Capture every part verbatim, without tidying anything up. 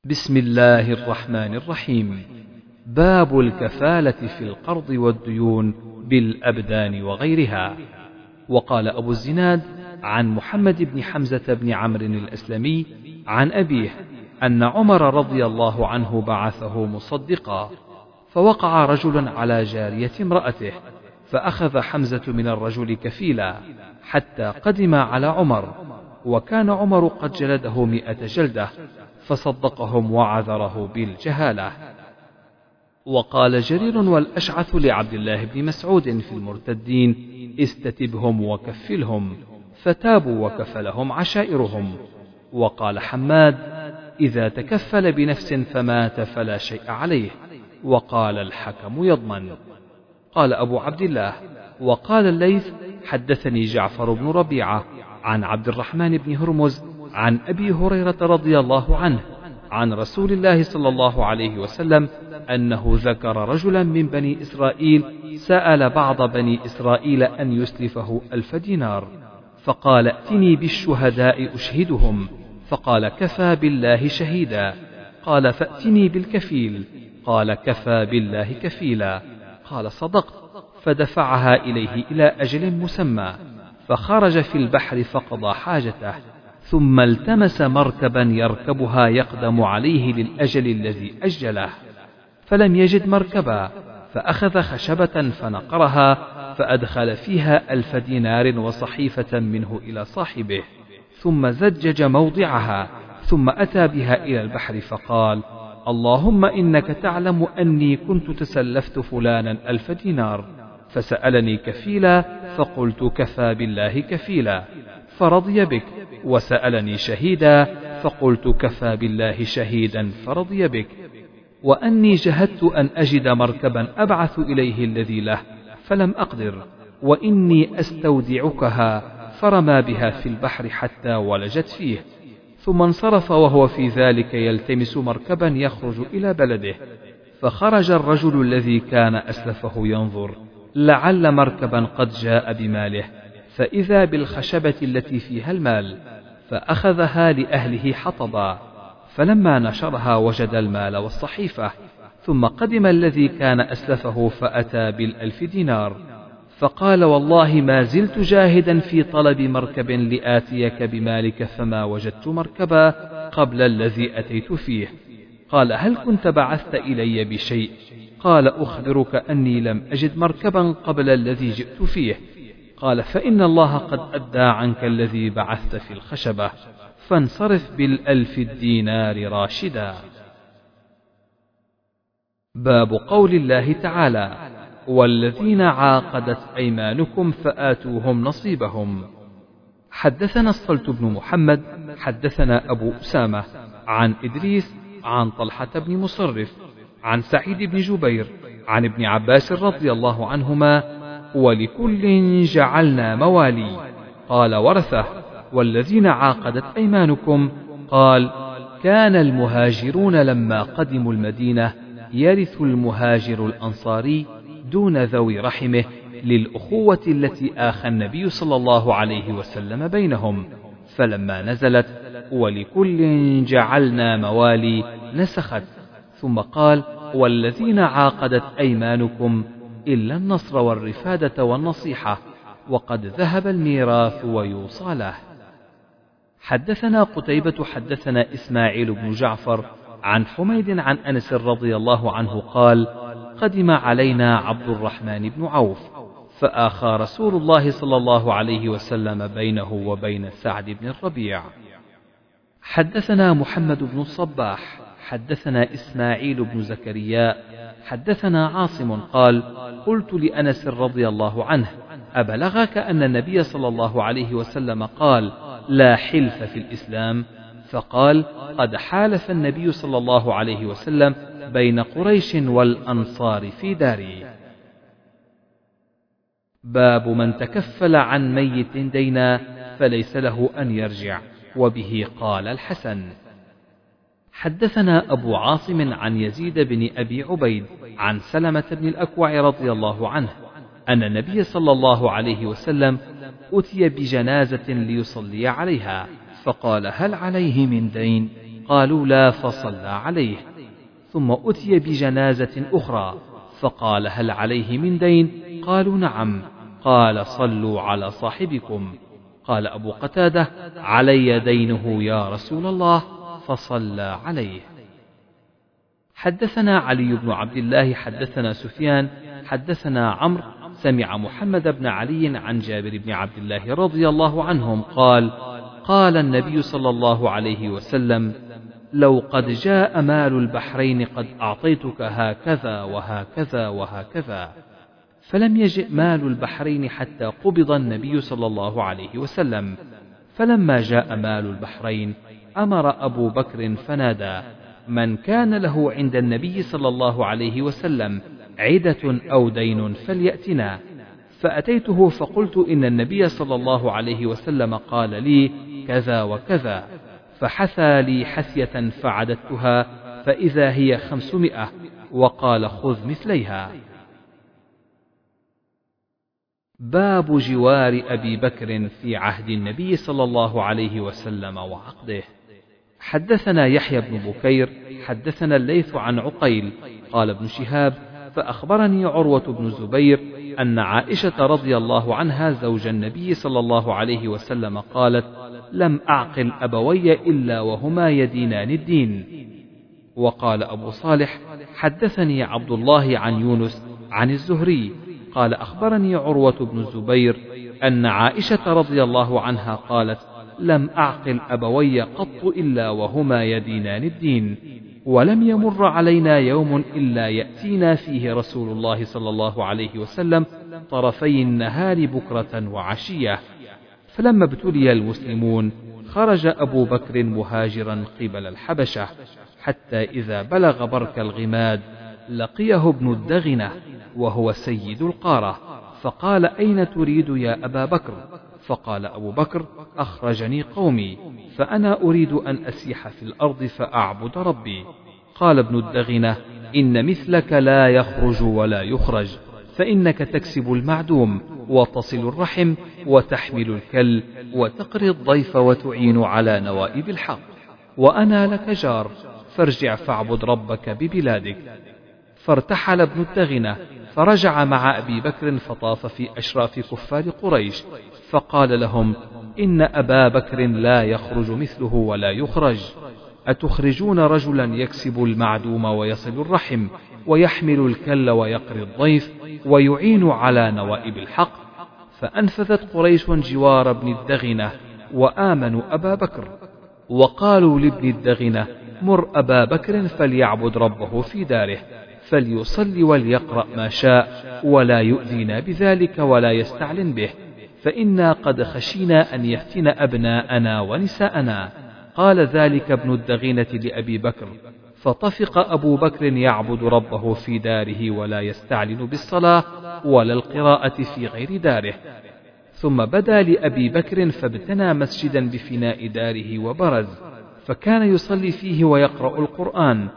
بسم الله الرحمن الرحيم. باب الكفالة في القرض والديون بالأبدان وغيرها. وقال أبو الزناد عن محمد بن حمزة بن عمرو الأسلمي عن أبيه أن عمر رضي الله عنه بعثه مصدقا، فوقع رجل على جارية امرأته، فأخذ حمزة من الرجل كفيلا حتى قدم على عمر، وكان عمر قد جلده مئة جلدة، فصدقهم وعذره بالجهالة. وقال جرير والأشعث لعبد الله بن مسعود في المرتدين: استتبهم وكفلهم، فتابوا وكفلهم عشائرهم. وقال حماد: إذا تكفل بنفس فمات فلا شيء عليه. وقال الحكم: يضمن. قال أبو عبد الله: وقال الليث: حدثني جعفر بن ربيعة عن عبد الرحمن بن هرمز عن أبي هريرة رضي الله عنه عن رسول الله صلى الله عليه وسلم أنه ذكر رجلا من بني إسرائيل سأل بعض بني إسرائيل أن يسلفه ألف دينار، فقال: ائتني بالشهداء أشهدهم، فقال: كفى بالله شهيدا. قال: فأتني بالكفيل، قال: كفى بالله كفيلا. قال: صدقت. فدفعها إليه إلى أجل مسمى، فخرج في البحر فقضى حاجته، ثم التمس مركبا يركبها يقدم عليه للأجل الذي أجله، فلم يجد مركبا، فأخذ خشبة فنقرها، فأدخل فيها ألف دينار وصحيفة منه إلى صاحبه، ثم زجج موضعها، ثم أتى بها إلى البحر فقال: اللهم إنك تعلم أني كنت تسلفت فلانا ألف دينار، فسألني كفيلا، فقلت: كفى بالله كفيلا، فرضي بك. وسألني شهيدا، فقلت: كفى بالله شهيدا، فرضي بك. وأني جهدت أن أجد مركبا أبعث إليه الذي له، فلم أقدر، وإني أستودعكها، فرمى بها في البحر حتى ولجت فيه، ثم انصرف وهو في ذلك يلتمس مركبا يخرج إلى بلده. فخرج الرجل الذي كان أسلفه ينظر لعل مركبا قد جاء بماله، فإذا بالخشبة التي فيها المال، فأخذها لأهله حطبا، فلما نشرها وجد المال والصحيفة. ثم قدم الذي كان أسلفه فأتى بالألف دينار، فقال: والله ما زلت جاهدا في طلب مركب لآتيك بمالك، فما وجدت مركبا قبل الذي أتيت فيه. قال: هل كنت بعثت إلي بشيء؟ قال: أخبرك أني لم أجد مركبا قبل الذي جئت فيه. قال: فإن الله قد أدى عنك الذي بعثت في الخشبة، فانصرف بالألف الدينار راشدا. باب قول الله تعالى: والذين عاقدت أيمانكم فآتوهم نصيبهم. حدثنا الصلت بن محمد حدثنا أبو أسامة عن إدريس عن طلحة بن مصرف عن سعيد بن جبير عن ابن عباس رضي الله عنهما: ولكل جعلنا موالي. قال ورثه: والذين عاقدت أيمانكم؟ قال: كان المهاجرون لما قدموا المدينة يرث المهاجر الأنصاري دون ذوي رحمه، للأخوة التي آخى النبي صلى الله عليه وسلم بينهم، فلما نزلت ولكل جعلنا موالي نسخت، ثم قال: والذين عاقدت أيمانكم إلا النصر والرفادة والنصيحة، وقد ذهب الميراث ويوصى له. حدثنا قتيبة حدثنا إسماعيل بن جعفر عن حميد عن أنس رضي الله عنه قال: قدم علينا عبد الرحمن بن عوف، فآخى رسول الله صلى الله عليه وسلم بينه وبين سعد بن الربيع. حدثنا محمد بن الصباح حدثنا إسماعيل بن زكريا حدثنا عاصم قال: قلت لأنس رضي الله عنه: أبلغك أن النبي صلى الله عليه وسلم قال: لا حلف في الإسلام؟ فقال: قد حالف النبي صلى الله عليه وسلم بين قريش والأنصار في داري. باب من تكفل عن ميت دينا فليس له أن يرجع، وبه قال الحسن. حدثنا أبو عاصم عن يزيد بن أبي عبيد عن سلمة بن الأكوع رضي الله عنه أن النبي صلى الله عليه وسلم أتي بجنازة ليصلي عليها، فقال: هل عليه من دين؟ قالوا لا، فصلى عليه. ثم أتي بجنازة أخرى فقال هل عليه من دين؟ قالوا نعم. قال صلوا على صاحبكم. قال أبو قتادة علي دينه يا رسول الله، فصلى عليه. حدثنا علي بن عبد الله حدثنا سفيان حدثنا عمرو سمع محمد بن علي عن جابر بن عبد الله رضي الله عنهم قال قال النبي صلى الله عليه وسلم لو قد جاء مال البحرين قد أعطيتك هكذا وهكذا وهكذا. فلم يجئ مال البحرين حتى قبض النبي صلى الله عليه وسلم. فلما جاء مال البحرين أمر أبو بكر فنادى من كان له عند النبي صلى الله عليه وسلم عدة أو دين فليأتنا. فأتيته فقلت إن النبي صلى الله عليه وسلم قال لي كذا وكذا، فحثى لي حثية فعددتها فإذا هي خمسمائة، وقال خذ مثليها. باب جوار أبي بكر في عهد النبي صلى الله عليه وسلم وعقده. حدثنا يحيى بن بكير حدثنا الليث عن عقيل قال ابن شهاب فأخبرني عروة بن الزبير أن عائشة رضي الله عنها زوج النبي صلى الله عليه وسلم قالت لم أعقل أبوي إلا وهما يدينان الدين. وقال أبو صالح حدثني عبد الله عن يونس عن الزهري قال أخبرني عروة بن الزبير أن عائشة رضي الله عنها قالت لم أعقل أبوي قط إلا وهما يدينان الدين، ولم يمر علينا يوم إلا يأتينا فيه رسول الله صلى الله عليه وسلم طرفي النهار بكرة وعشية. فلما ابتلي المسلمون خرج أبو بكر مهاجرا قبل الحبشة، حتى إذا بلغ برك الغماد لقيه ابن الدغنة وهو سيد القارة، فقال أين تريد يا أبا بكر؟ فقال أبو بكر أخرجني قومي فأنا أريد أن أسيح في الأرض فأعبد ربي. قال ابن الدغنة إن مثلك لا يخرج ولا يخرج، فإنك تكسب المعدوم وتصل الرحم وتحمل الكل وتقري الضيف وتعين على نوائب الحق، وأنا لك جار، فارجع فاعبد ربك ببلادك. فارتحل ابن الدغنة فرجع مع أبي بكر فطاف في أشراف كفار قريش فقال لهم إن أبا بكر لا يخرج مثله ولا يخرج، أتخرجون رجلا يكسب المعدوم ويصل الرحم ويحمل الكل ويقري الضيف ويعين على نوائب الحق؟ فأنفذت قريش جوار ابن الدغنة وآمنوا أبا بكر، وقالوا لابن الدغنة مر أبا بكر فليعبد ربه في داره، فليصلي وليقرأ ما شاء ولا يؤذينا بذلك ولا يستعلن به، فإنا قد خشينا أن يفتن أبناءنا ونساءنا. قال ذلك ابن الدغينة لأبي بكر، فطفق أبو بكر يعبد ربه في داره ولا يستعلن بالصلاة ولا القراءة في غير داره. ثم بدا لأبي بكر فابتنى مسجدا بفناء داره وبرز، فكان يصلي فيه ويقرأ القرآن،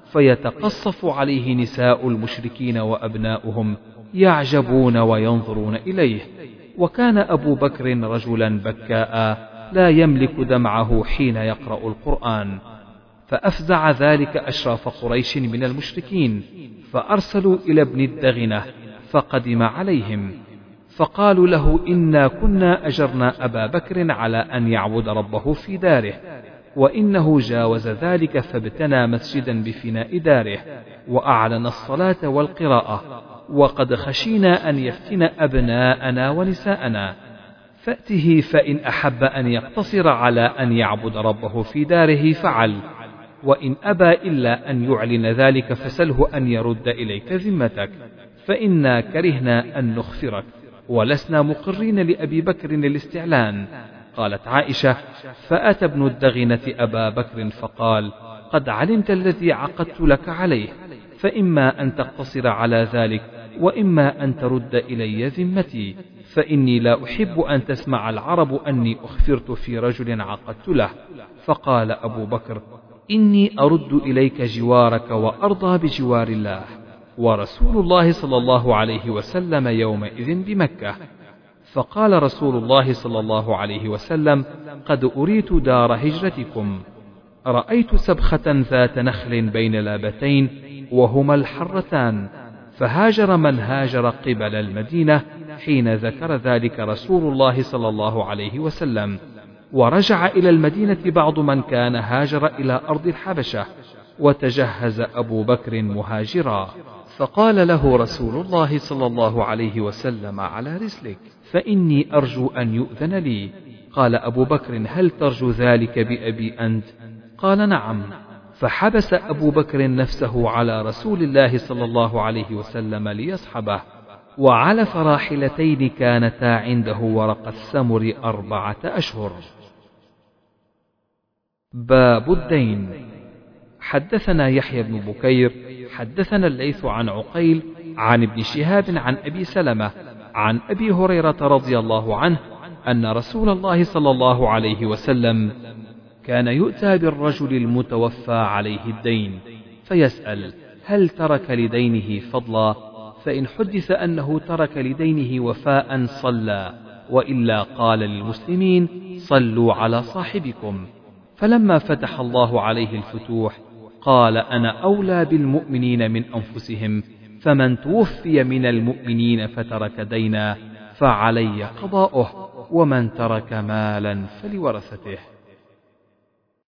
فيتقصف عليه نساء المشركين وأبناؤهم يعجبون وينظرون إليه. وكان أبو بكر رجلا بكاء لا يملك دمعه حين يقرأ القرآن. فأفزع ذلك أشراف قريش من المشركين، فأرسلوا إلى ابن الدغنة فقدم عليهم، فقالوا له إنا كنا أجرنا أبا بكر على أن يعبد ربه في داره، وإنه جاوز ذلك فابتنى مسجدا بفناء داره وأعلن الصلاة والقراءة، وقد خشينا أن يفتن أبناءنا ونساءنا، فأته فإن أحب أن يقتصر على أن يعبد ربه في داره فعل، وإن أبى إلا أن يعلن ذلك فسله أن يرد إليك ذمتك، فإنا كرهنا أن نخفرك ولسنا مقرين لأبي بكر الاستعلان. قالت عائشة فأتى ابن الدغنة أبا بكر فقال قد علمت الذي عقدت لك عليه، فإما أن تقتصر على ذلك وإما أن ترد إلي ذمتي، فإني لا أحب أن تسمع العرب أني أخفرت في رجل عقدت له. فقال أبو بكر إني أرد إليك جوارك وأرضى بجوار الله ورسول الله صلى الله عليه وسلم يومئذ بمكة. فقال رسول الله صلى الله عليه وسلم قد أريت دار هجرتكم. رأيت سبخة ذات نخل بين لابتين وهما الحرتان، فهاجر من هاجر قبل المدينة حين ذكر ذلك رسول الله صلى الله عليه وسلم، ورجع إلى المدينة بعض من كان هاجر إلى أرض الحبشة، وتجهز أبو بكر مهاجرا، فقال له رسول الله صلى الله عليه وسلم: على رسلك، فإني أرجو أن يؤذن لي. قال أبو بكر: هل ترجو ذلك بأبي أنت؟ قال: نعم. فحبس أبو بكر نفسه على رسول الله صلى الله عليه وسلم ليصحبه، وعلى فراحلتين كانتا عنده ورق السمر أربعة أشهر. باب الدين. حدثنا يحيى بن بكير حدثنا الليث عن عقيل عن ابن شهاب عن أبي سلمة عن أبي هريرة رضي الله عنه أن رسول الله صلى الله عليه وسلم كان يؤتى بالرجل المتوفى عليه الدين فيسأل: هل ترك لدينه فضلا؟ فإن حدث أنه ترك لدينه وفاء صلى، وإلا قال للمسلمين: صلوا على صاحبكم. فلما فتح الله عليه الفتوح قال: أنا أولى بالمؤمنين من أنفسهم، فمن توفي من المؤمنين فترك دينا فعلي قضاؤه، ومن ترك مالا فلورثته.